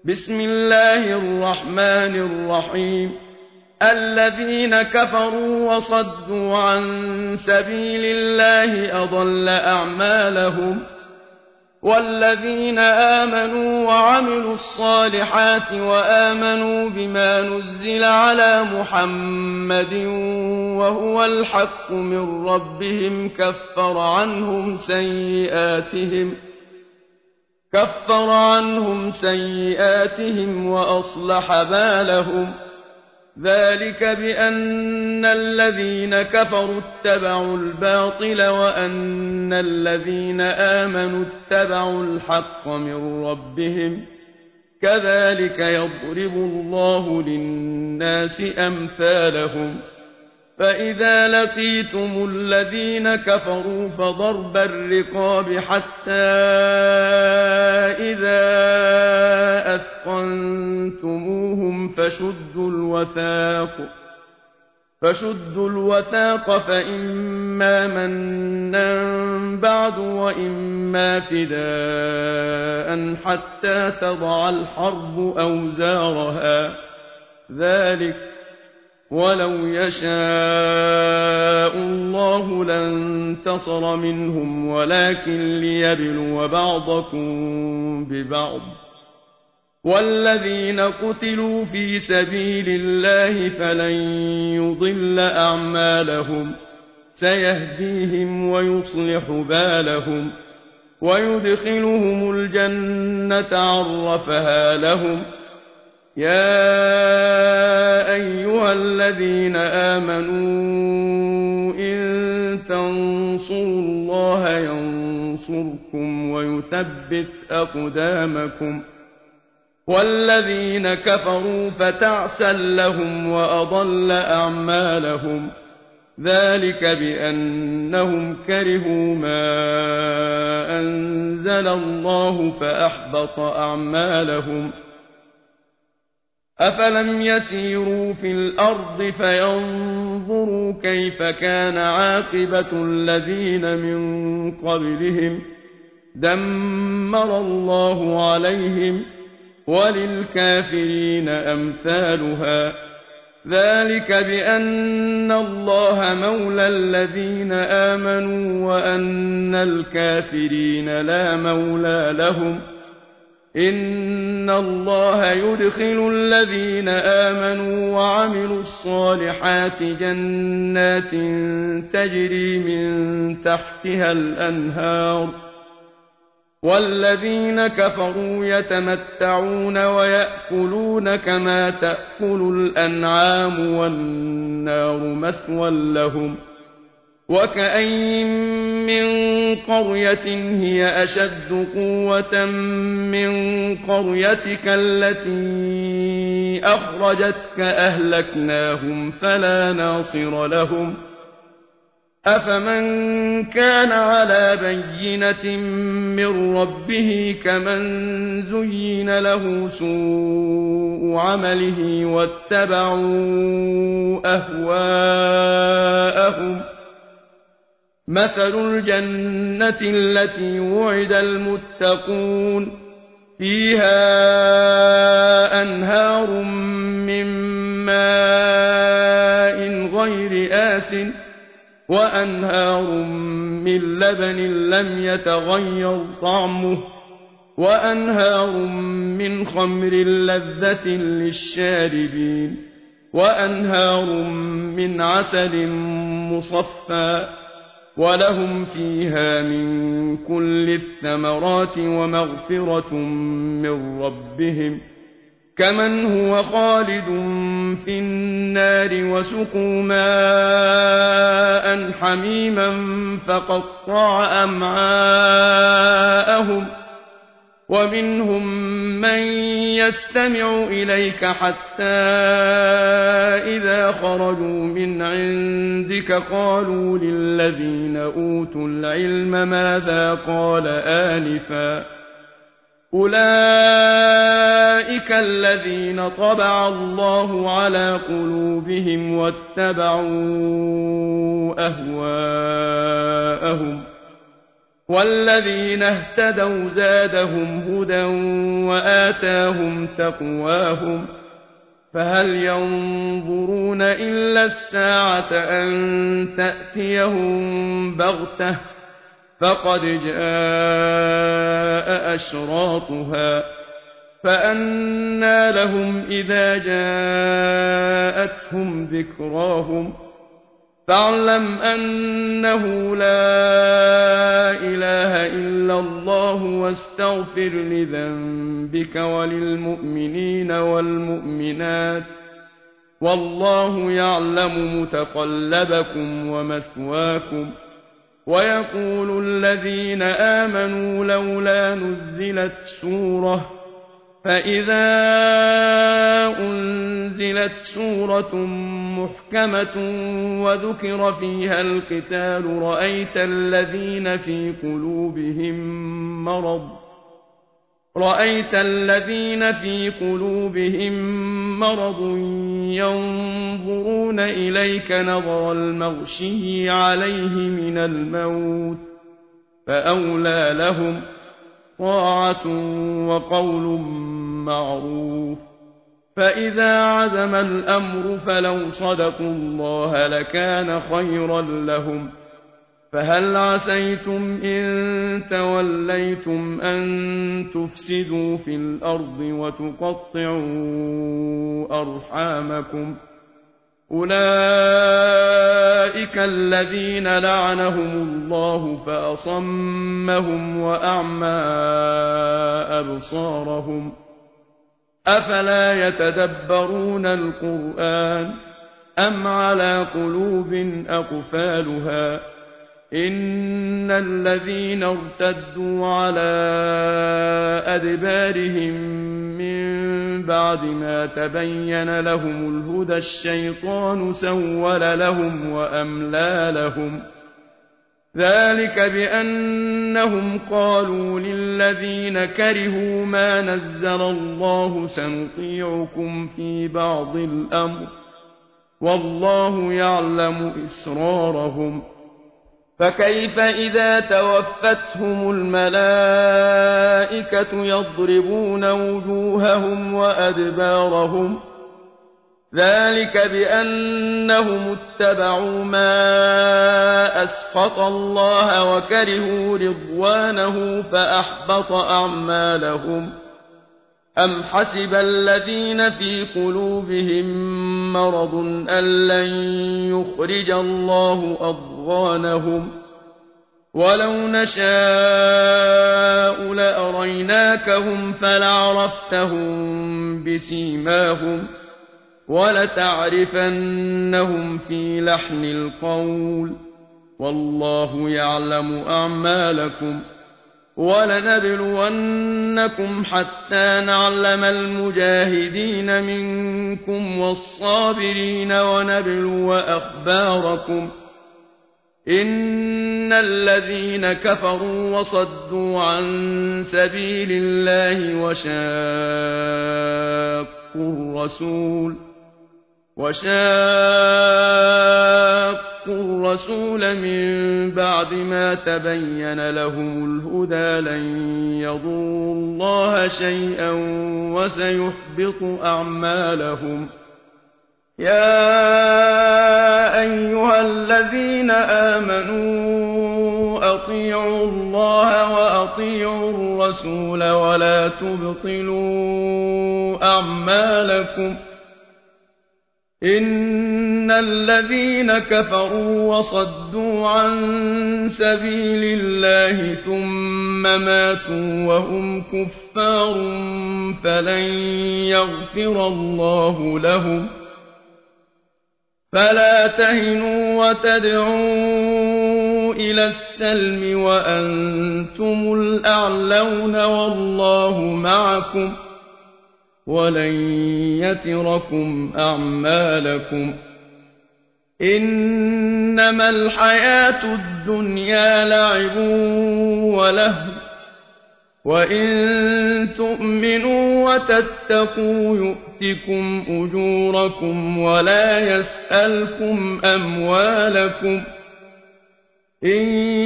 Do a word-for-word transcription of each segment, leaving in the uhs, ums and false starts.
بسم الله الرحمن الرحيم الذين كفروا وصدوا عن سبيل الله أضل أعمالهم والذين آمنوا وعملوا الصالحات وآمنوا بما نزل على محمد وهو الحق من ربهم كفر عنهم سيئاتهم كفر عنهم سيئاتهم وأصلح بالهم ذلك بأن الذين كفروا اتبعوا الباطل وأن الذين آمنوا اتبعوا الحق من ربهم كذلك يضرب الله للناس أمثالهم فإذا لقيتم الذين كفروا فضرب الرقاب حتى إذا أثخنتموهم فشدوا الوثاق فشدوا الوثاق فإما منا بعد وإما فداء حتى تضع الحرب أوزارها ذلك ولو يشاء الله لانتصر منهم ولكن ليبلو بعضكم ببعض والذين قتلوا في سبيل الله فلن يضل أعمالهم سيهديهم ويصلح بالهم ويدخلهم الجنة عرفها لهم يا أيها الذين آمنوا إن تنصروا الله ينصركم ويثبت أقدامكم والذين كفروا فتعسا لهم وأضل أعمالهم ذلك بأنهم كرهوا ما أنزل الله فأحبط أعمالهم أفلم يسيروا في الأرض فينظروا كيف كان عاقبة الذين من قبلهم دمر الله عليهم وللكافرين أمثالها ذلك بأن الله مولى الذين آمنوا وأن الكافرين لا مولى لهم إن الله يدخل الذين آمنوا وعملوا الصالحات جنات تجري من تحتها الأنهار والذين كفروا يتمتعون ويأكلون كما تأكل الأنعام والنار مثوى لهم وكأين من قرية هي أشد قوة من قريتك التي أخرجتك أهلكناهم فلا ناصر لهم أفمن كان على بينة من ربه كمن زين له سوء عمله واتبعوا أهواءهم مثل الجنة التي وعد المتقون فيها أنهار من ماء غير آسٍ وأنهار من لبن لم يتغير طعمه وأنهار من خمر لذة للشاربين وأنهار من عسل مصفى ولهم فيها من كل الثمرات ومغفرة من ربهم كمن هو خالد في النار وسقوا ماء حميما فقطع أمعاءهم ومنهم من يستمع إليك حتى إذا خرجوا من عندك قالوا للذين أوتوا العلم ماذا قال آنفا أولئك الذين طبع الله على قلوبهم واتبعوا أهواءهم والذين اهتدوا زادهم هدى وآتاهم تقواهم فهل ينظرون إلا الساعة أن تأتيهم بغتة فقد جاء أشراطها فأنى لهم إذا جاءتهم ذكراهم فاعلم أنه لا إله إلا الله واستغفر لذنبك وللمؤمنين والمؤمنات والله يعلم متقلبكم ومثواكم ويقول الذين آمنوا لولا نزلت سورة فإذا أنزلت سورة محكمة وذكر فيها القتال رأيت الذين في قلوبهم مرض رأيت الذين في قلوبهم مرض ينظرون إليك نظر المغشي عليه من الموت فأولى لهم طاعة وقول معروف فإذا عزم الأمر فلو صدقوا الله لكان خيرا لهم فهل عسيتم إن توليتم أن تفسدوا في الأرض وتقطعوا أرحامكم أولئك الذين لعنهم الله فأصمهم وأعمى أبصارهم أفلا يتدبرون القرآن أم على قلوب أقفالها إن الذين ارتدوا على أدبارهم من بعد ما تبين لهم الهدى الشيطان سول لهم وأملى لهم ذلك بأنهم قالوا للذين كرهوا ما نزل الله سنطيعكم في بعض الأمر والله يعلم إسرارهم فكيف إذا توفتهم الملائكة يضربون وجوههم وأدبارهم ذلك بأنهم اتبعوا ما أسخط الله وكرهوا رضوانه فأحبط أعمالهم أم حسب الذين في قلوبهم مرض أن لن يخرج الله أضغانهم ولو نشاء لأريناكهم فلعرفتهم بسيماهم ولتعرفنهم في لحن القول والله يعلم أعمالكم ولنبلونكم حتى نعلم المجاهدين منكم والصابرين ونبلو أخباركم إن الذين كفروا وصدوا عن سبيل الله وشاقوا الرسول وشاقوا الرسول من بعد ما تبين لهم الهدى لن يضروا الله شيئا وسيحبط أعمالهم يا أيها الذين آمنوا أطيعوا الله وأطيعوا الرسول ولا تبطلوا أعمالكم إن الذين كفروا وصدوا عن سبيل الله ثم ماتوا وهم كفار فلن يغفر الله لهم فلا تهنوا وتدعوا إلى السلم وأنتم الأعلون والله معكم ولن يتركم أعمالكم إنما الحياة الدنيا لعب ولهو وإن تؤمنوا وتتقوا يؤتكم أجوركم ولا يسألكم أموالكم إن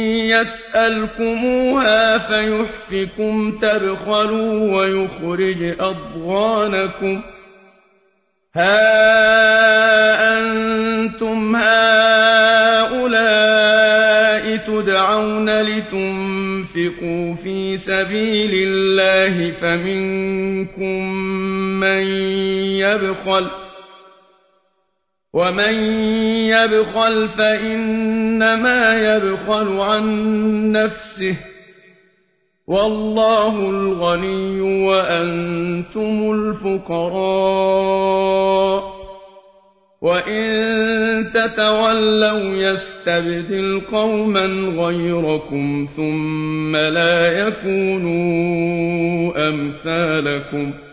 يسألكموها فيحفكم تبخلوا ويخرج أضغانكم ها أنتم هؤلاء تدعون لتنفقوا في سبيل الله فمنكم من يبخل ومن يبخل فإنما يبخل عن نفسه والله الغني وأنتم الفقراء وإن تتولوا يستبدل قوما غيركم ثم لا يكونوا أمثالكم